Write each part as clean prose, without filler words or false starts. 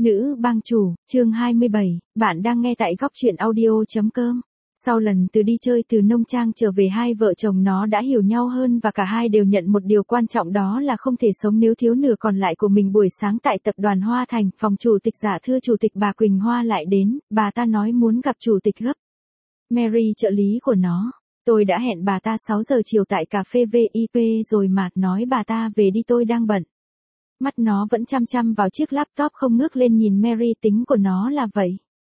Nữ bang chủ, chương 27, bạn đang nghe tại góc truyện audio.com. Sau lần từ đi chơi từ nông trang trở về, hai vợ chồng nó đã hiểu nhau hơn và cả hai đều nhận một điều quan trọng, đó là không thể sống nếu thiếu nửa còn lại của mình. Buổi sáng tại tập đoàn Hoa Thành, phòng chủ tịch dạ thưa chủ tịch bà Quỳnh Hoa lại đến, bà ta nói muốn gặp chủ tịch gấp. Mary, trợ lý của nó. Tôi đã hẹn bà ta 6 giờ chiều tại cà phê VIP rồi mà, nói bà ta về đi, tôi đang bận. Mắt nó vẫn chăm chăm vào chiếc laptop không ngước lên nhìn Mary, tính của nó là vậy.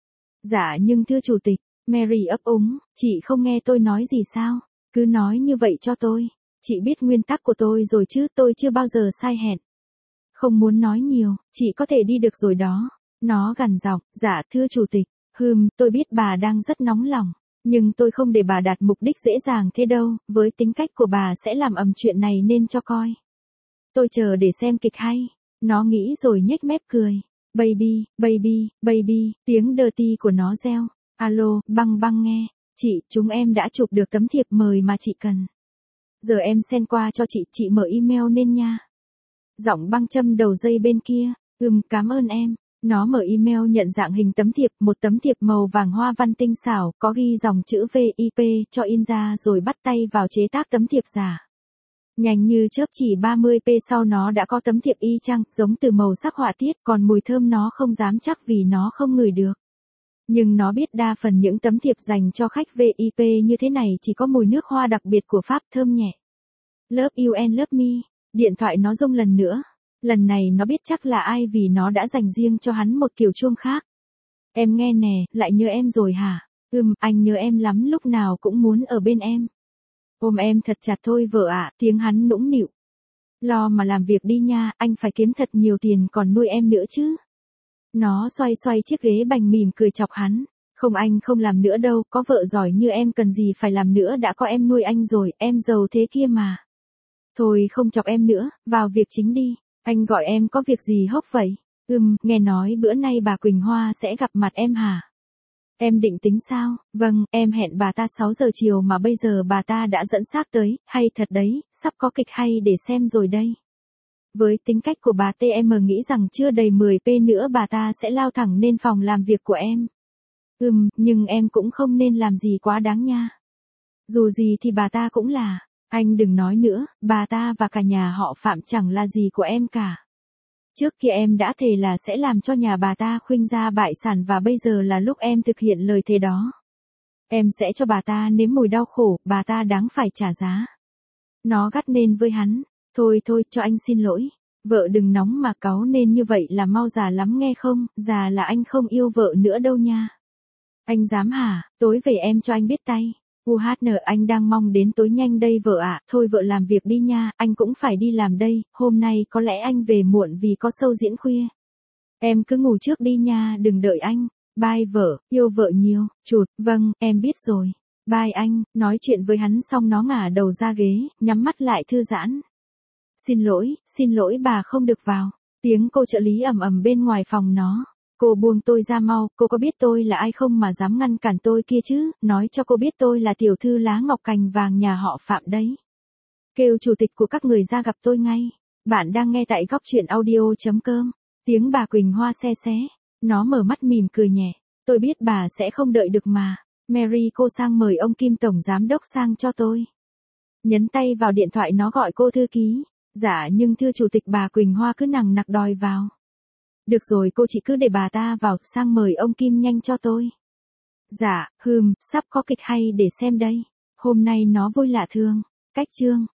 Dạ nhưng thưa chủ tịch, Mary ấp úng, chị không nghe tôi nói gì sao? Cứ nói như vậy cho tôi. Chị biết nguyên tắc của tôi rồi chứ, tôi chưa bao giờ sai hẹn. Không muốn nói nhiều, chị có thể đi được rồi đó. Nó gằn giọng, dạ thưa chủ tịch, tôi biết bà đang rất nóng lòng. Nhưng tôi không để bà đạt mục đích dễ dàng thế đâu, với tính cách của bà sẽ làm ầm chuyện này nên cho coi. Tôi chờ để xem kịch hay. Nó nghĩ rồi nhếch mép cười. Baby, baby, baby, tiếng dirty của nó reo. Alo, băng băng nghe. Chị, chúng em đã chụp được tấm thiệp mời mà chị cần. Giờ em send qua cho chị mở email nên nha. Giọng băng châm đầu dây bên kia. Cảm ơn em. Nó mở email nhận dạng hình tấm thiệp, một tấm thiệp màu vàng hoa văn tinh xảo, có ghi dòng chữ VIP, cho in ra rồi bắt tay vào chế tác tấm thiệp giả. Nhanh như chớp, chỉ 30p sau nó đã có tấm thiệp y chang, giống từ màu sắc họa tiết, còn mùi thơm nó không dám chắc vì nó không ngửi được. Nhưng nó biết đa phần những tấm thiệp dành cho khách VIP như thế này chỉ có mùi nước hoa đặc biệt của Pháp, thơm nhẹ. Love you and love me. Điện thoại nó rung lần nữa. Lần này nó biết chắc là ai vì nó đã dành riêng cho hắn một kiểu chuông khác. Em nghe nè, lại nhớ em rồi hả? Anh nhớ em lắm, lúc nào cũng muốn ở bên em. Ôm em thật chặt thôi vợ ạ, tiếng hắn nũng nịu. Lo mà làm việc đi nha, anh phải kiếm thật nhiều tiền còn nuôi em nữa chứ. Nó xoay xoay chiếc ghế bành mỉm cười chọc hắn. Không, anh không làm nữa đâu, có vợ giỏi như em cần gì phải làm nữa, đã có em nuôi anh rồi, em giàu thế kia mà. Thôi không chọc em nữa, vào việc chính đi. Anh gọi em có việc gì hốc vậy? Nghe nói bữa nay bà Quỳnh Hoa sẽ gặp mặt em hả? Em định tính sao? Vâng, em hẹn bà ta 6 giờ chiều mà bây giờ bà ta đã dẫn xác tới, hay thật đấy, sắp có kịch hay để xem rồi đây. Với tính cách của bà TM nghĩ rằng chưa đầy 10p nữa bà ta sẽ lao thẳng lên phòng làm việc của em. Nhưng em cũng không nên làm gì quá đáng nha. Dù gì thì bà ta cũng là, anh đừng nói nữa, bà ta và cả nhà họ Phạm chẳng là gì của em cả. Trước kia em đã thề là sẽ làm cho nhà bà ta khuynh gia bại sản và bây giờ là lúc em thực hiện lời thề đó. Em sẽ cho bà ta nếm mùi đau khổ, bà ta đáng phải trả giá. Nó gắt lên với hắn. Thôi, cho anh xin lỗi. Vợ đừng nóng mà cáu nên như vậy là mau già lắm nghe không, già là anh không yêu vợ nữa đâu nha. Anh dám hả, tối về em cho anh biết tay. Anh đang mong đến tối nhanh đây vợ ạ, thôi vợ làm việc đi nha, anh cũng phải đi làm đây, hôm nay có lẽ anh về muộn vì có show diễn khuya. Em cứ ngủ trước đi nha, đừng đợi anh. Bye vợ, yêu vợ nhiều, vâng, em biết rồi. Bye anh, nói chuyện với hắn xong nó ngả đầu ra ghế, nhắm mắt lại thư giãn. Xin lỗi bà không được vào. Tiếng cô trợ lý ầm ầm bên ngoài phòng nó. Cô buông tôi ra mau, cô có biết tôi là ai không mà dám ngăn cản tôi kia chứ, nói cho cô biết tôi là tiểu thư lá ngọc cành vàng nhà họ Phạm đấy. Kêu chủ tịch của các người ra gặp tôi ngay. Bạn đang nghe tại góc truyện audio.com. Tiếng bà Quỳnh Hoa xe xé. Nó mở mắt mỉm cười nhẹ. Tôi biết bà sẽ không đợi được mà. Mary, cô sang mời ông Kim tổng giám đốc sang cho tôi. Nhấn tay vào điện thoại nó gọi cô thư ký. Dạ nhưng thưa chủ tịch, bà Quỳnh Hoa cứ nằng nặc đòi vào. Được rồi, cô chỉ cứ để bà ta vào, sang mời ông Kim nhanh cho tôi. Dạ, sắp có kịch hay để xem đây. Hôm nay nó vui lạ thường. Cách chương.